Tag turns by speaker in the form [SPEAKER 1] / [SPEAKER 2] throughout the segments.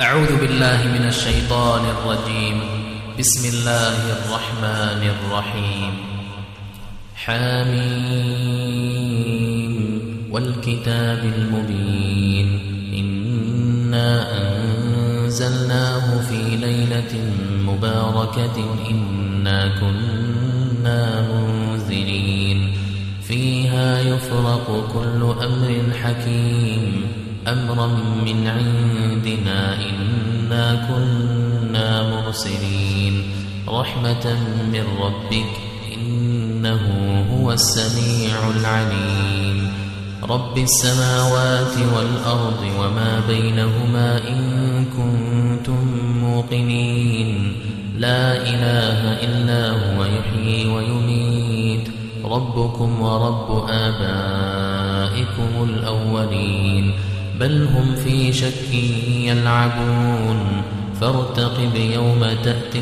[SPEAKER 1] أعوذ بالله من الشيطان الرجيم. بسم الله الرحمن الرحيم. حميم والكتاب المبين. إنا أنزلناه في ليلة مباركة إنا كنا منذرين فيها يفرق كل أمر حكيم أمرا من عندنا إنا كنا مرسلين رحمة من ربك إنه هو السميع العليم. رب السماوات والأرض وما بينهما إن كنتم موقنين لا إله إلا هو يحيي ويميت ربكم ورب آبائكم الأولين بل هم في شك يلعبون فارتقب يوم تأتي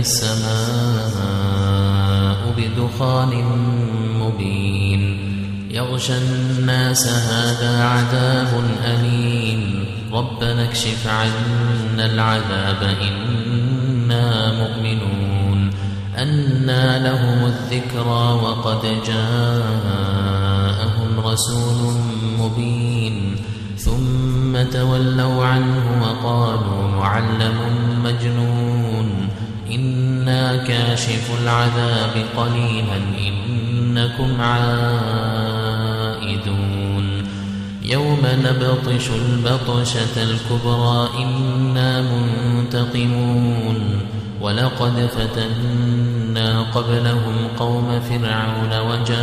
[SPEAKER 1] السماء بدخان مبين يغشى الناس هذا عذاب أليم ربنا اكشف عنا العذاب إنا مؤمنون أنى لهم الذكرى وقد جاءهم رسول مبين ثم تولوا عنه وقالوا معلم مجنون إنا كاشف العذاب قليلا إنكم عائدون يوم نبطش البطشة الكبرى إنا منتقمون ولقد فتنا قبلهم قوم فرعون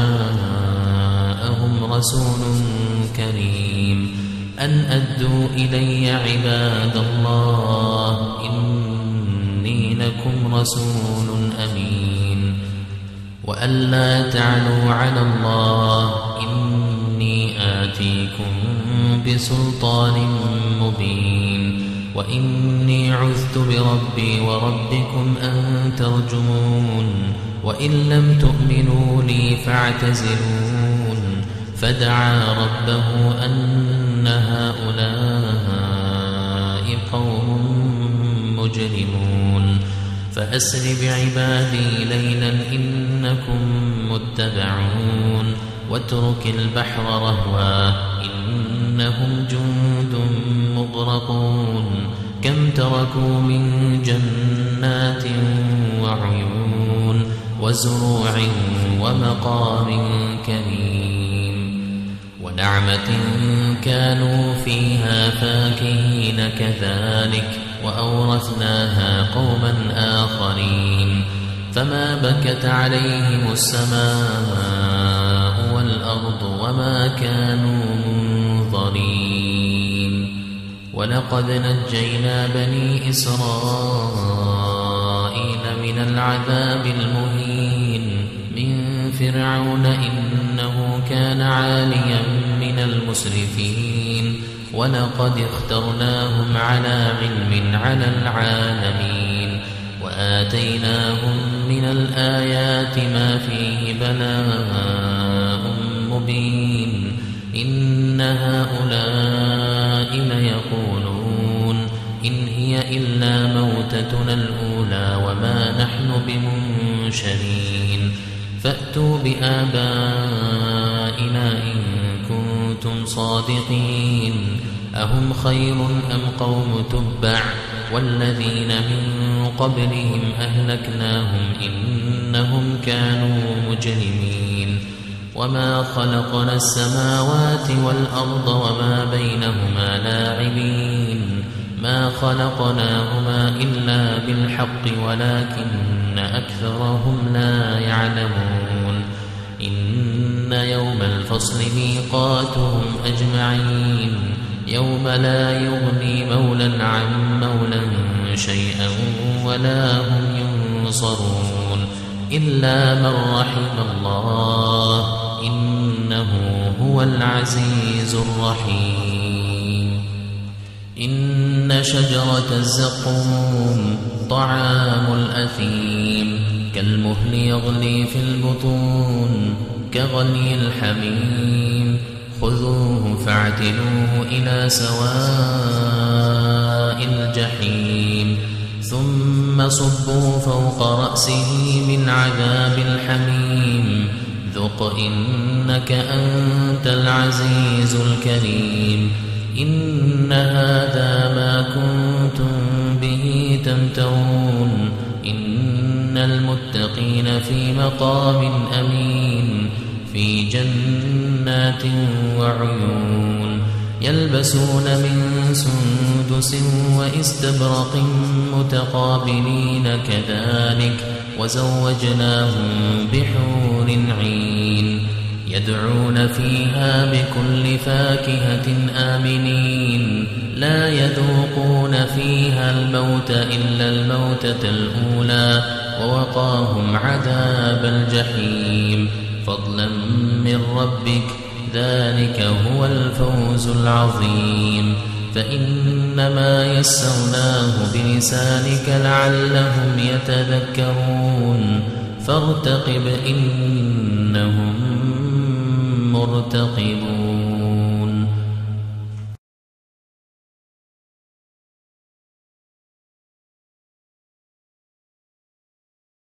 [SPEAKER 1] وجاءهم رسول كريم أن أدوا إلي عباد الله إني لكم رسول أمين وأن لا تعلوا على الله إني آتيكم بسلطان مبين وإني عذت بربي وربكم أن ترجمون وإن لم تؤمنوا لي فاعتزلون فدعا ربه أن هؤلاء قوم مجرمون فأسر بعبادي ليلا إنكم متبعون واترك البحر رهوا إنهم جند مغرقون كم تركوا من جنات وعيون وزروع ومقام كريم ونعمة كانوا فيها فاكهين كذلك وأورثناها قوما آخرين فما بكت عليهم السماء والأرض وما كانوا منظرين ولقد نجينا بني إسرائيل من العذاب المهين من فرعون إنه كان عاليا من المسرفين ولقد اخترناهم على علم على العالمين وآتيناهم من الآيات ما فيه بلاء مبين إن هؤلاء ليقولون إن هي إلا موتتنا الأولى وما نحن بمنشرين فأتوا بآبائنا إن كنتم صادقين أهم خير أم قوم تبع والذين من قبلهم أهلكناهم إنهم كانوا مجرمين وما خلقنا السماوات والأرض وما بينهما لاعبين ما خلقناهما إلا بالحق ولكن أكثرهم لا يعلمون إن يوم الفصل ميقاتهم أجمعين يوم لا يغني مولى عن مولى شيئا ولا هم ينصرون إلا من رحم الله إنه هو العزيز الرحيم إن شجرة الزقوم طعام الأثيم كالمهل يغلي في البطون كغلي الحميم خذوه فاعتلوه إلى سواء ماء الجحيم ثم صبوا فوق رأسه من عذاب الحميم ذق إنك أنت العزيز الكريم إن هذا ما كنتم به تمترون إن المتقين في مقام أمين في جنات وعيون يلبسون من سندس وإستبرق متقابلين كذلك وزوجناهم بحور عين يدعون فيها بكل فاكهة آمنين لا يذوقون فيها الموت إلا الموتة الأولى ووقاهم عذاب الجحيم فضلا من ربك ذلك هو الفوز العظيم فإنما يسرناه بلسانك لعلهم يتذكرون فارتقب إنهم مرتقبون